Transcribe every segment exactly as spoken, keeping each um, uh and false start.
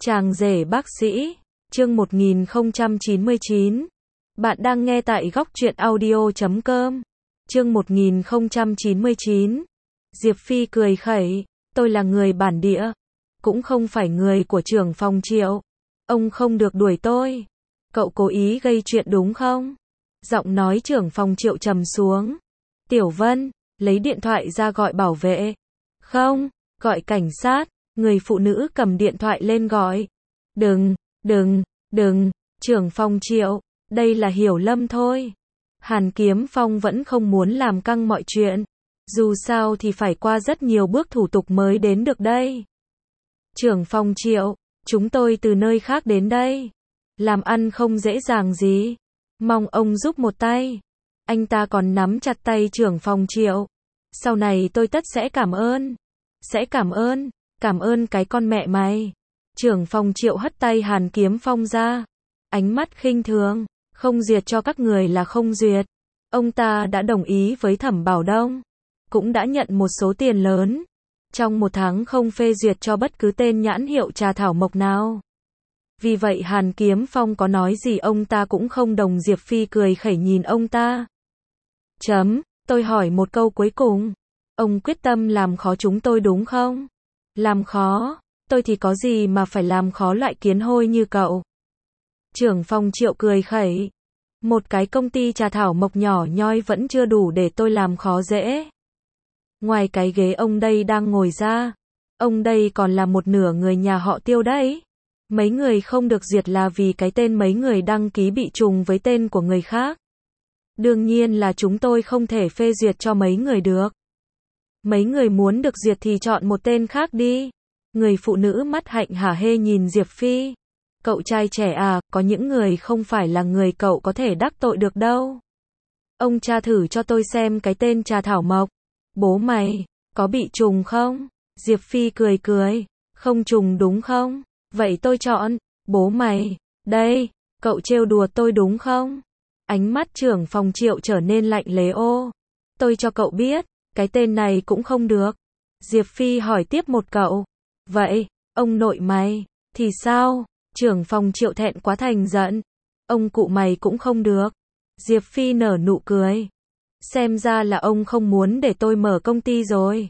Chàng rể bác sĩ, chương một nghìn không trăm chín mươi chín. Bạn đang nghe tại góc truyện audio chấm com. Chương một nghìn không trăm chín mươi chín. Diệp Phi cười khẩy, tôi là người bản địa, cũng không phải người của trưởng phòng Triệu. Ông không được đuổi tôi. Cậu cố ý gây chuyện đúng không? Giọng nói trưởng phòng Triệu trầm xuống. Tiểu Vân, lấy điện thoại ra gọi bảo vệ. Không, gọi cảnh sát. Người phụ nữ cầm điện thoại lên gọi. Đừng, đừng, đừng, trưởng phòng Triệu, đây là hiểu lầm thôi. Hàn Kiếm Phong vẫn không muốn làm căng mọi chuyện. Dù sao thì phải qua rất nhiều bước thủ tục mới đến được đây. Trưởng phòng Triệu, chúng tôi từ nơi khác đến đây. Làm ăn không dễ dàng gì. Mong ông giúp một tay. Anh ta còn nắm chặt tay trưởng phòng Triệu. Sau này tôi tất sẽ cảm ơn. Sẽ cảm ơn. Cảm ơn cái con mẹ mày. Trưởng phòng Triệu hất tay Hàn Kiếm Phong ra. Ánh mắt khinh thường. Không duyệt cho các người là không duyệt. Ông ta đã đồng ý với Thẩm Bảo Đông. Cũng đã nhận một số tiền lớn. Trong một tháng không phê duyệt cho bất cứ tên nhãn hiệu trà thảo mộc nào. Vì vậy Hàn Kiếm Phong có nói gì ông ta cũng không đồng. Diệp Phi cười khẩy nhìn ông ta. Chấm, tôi hỏi một câu cuối cùng. Ông quyết tâm làm khó chúng tôi đúng không? Làm khó, tôi thì có gì mà phải làm khó loại kiến hôi như cậu. Trưởng phòng Triệu cười khẩy. Một cái công ty trà thảo mộc nhỏ nhoi vẫn chưa đủ để tôi làm khó dễ. Ngoài cái ghế ông đây đang ngồi ra, ông đây còn là một nửa người nhà họ Tiêu đấy. Mấy người không được duyệt là vì cái tên mấy người đăng ký bị trùng với tên của người khác. Đương nhiên là chúng tôi không thể phê duyệt cho mấy người được. Mấy người muốn được duyệt thì chọn một tên khác đi. Người phụ nữ mắt hạnh hả hê nhìn Diệp Phi. Cậu trai trẻ à, có những người không phải là người cậu có thể đắc tội được đâu. Ông tra thử cho tôi xem cái tên trà thảo mộc. Bố mày, có bị trùng không? Diệp Phi cười cười. Không trùng đúng không? Vậy tôi chọn. Bố mày, đây, cậu trêu đùa tôi đúng không? Ánh mắt trưởng phòng Triệu trở nên lạnh lẽo. Ô, tôi cho cậu biết. Cái tên này cũng không được. Diệp Phi hỏi tiếp một cậu. Vậy, ông nội mày, thì sao? Trưởng phòng Triệu thẹn quá thành giận. Ông cụ mày cũng không được. Diệp Phi nở nụ cười. Xem ra là ông không muốn để tôi mở công ty rồi.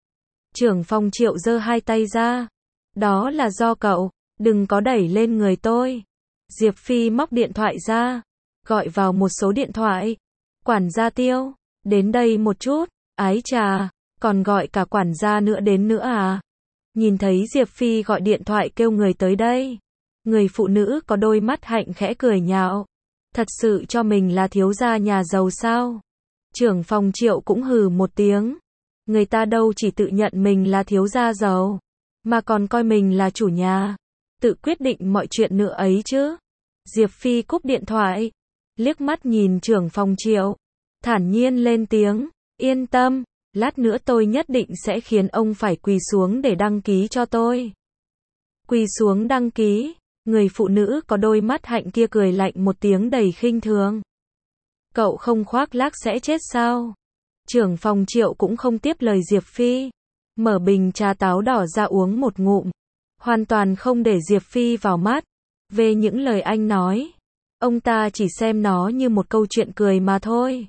Trưởng phòng Triệu giơ hai tay ra. Đó là do cậu, đừng có đẩy lên người tôi. Diệp Phi móc điện thoại ra. Gọi vào một số điện thoại. Quản gia Tiêu, đến đây một chút. Ái chà, còn gọi cả quản gia nữa đến nữa à? Nhìn thấy Diệp Phi gọi điện thoại kêu người tới đây. Người phụ nữ có đôi mắt hạnh khẽ cười nhạo. Thật sự cho mình là thiếu gia nhà giàu sao? Trưởng phòng Triệu cũng hừ một tiếng. Người ta đâu chỉ tự nhận mình là thiếu gia giàu, mà còn coi mình là chủ nhà. Tự quyết định mọi chuyện nữa ấy chứ. Diệp Phi cúp điện thoại. Liếc mắt nhìn trưởng phòng Triệu. Thản nhiên lên tiếng. Yên tâm, lát nữa tôi nhất định sẽ khiến ông phải quỳ xuống để đăng ký cho tôi. Quỳ xuống đăng ký. Người phụ nữ có đôi mắt hạnh kia cười lạnh một tiếng đầy khinh thường. Cậu không khoác lác sẽ chết sao? Trưởng phòng Triệu cũng không tiếp lời Diệp Phi. Mở bình trà táo đỏ ra uống một ngụm. Hoàn toàn không để Diệp Phi vào mắt. Về những lời anh nói, ông ta chỉ xem nó như một câu chuyện cười mà thôi.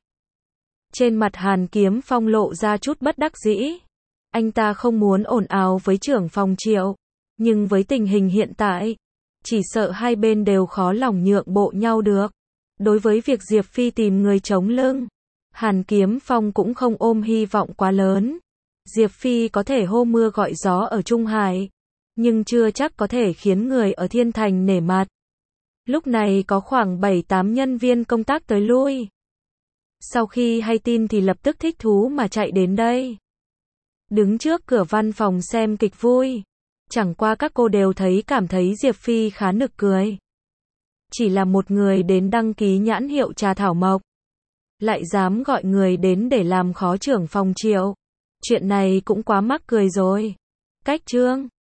Trên mặt Hàn Kiếm Phong lộ ra chút bất đắc dĩ. Anh ta không muốn ồn ào với trưởng phòng Triệu. Nhưng với tình hình hiện tại, chỉ sợ hai bên đều khó lòng nhượng bộ nhau được. Đối với việc Diệp Phi tìm người chống lưng, Hàn Kiếm Phong cũng không ôm hy vọng quá lớn. Diệp Phi có thể hô mưa gọi gió ở Trung Hải, nhưng chưa chắc có thể khiến người ở Thiên Thành nể mặt. Lúc này có khoảng bảy tám nhân viên công tác tới lui. Sau khi hay tin thì lập tức thích thú mà chạy đến đây. Đứng trước cửa văn phòng xem kịch vui. Chẳng qua các cô đều thấy cảm thấy Diệp Phi khá nực cười. Chỉ là một người đến đăng ký nhãn hiệu trà thảo mộc, lại dám gọi người đến để làm khó trưởng phòng Triệu. Chuyện này cũng quá mắc cười rồi. Cách chương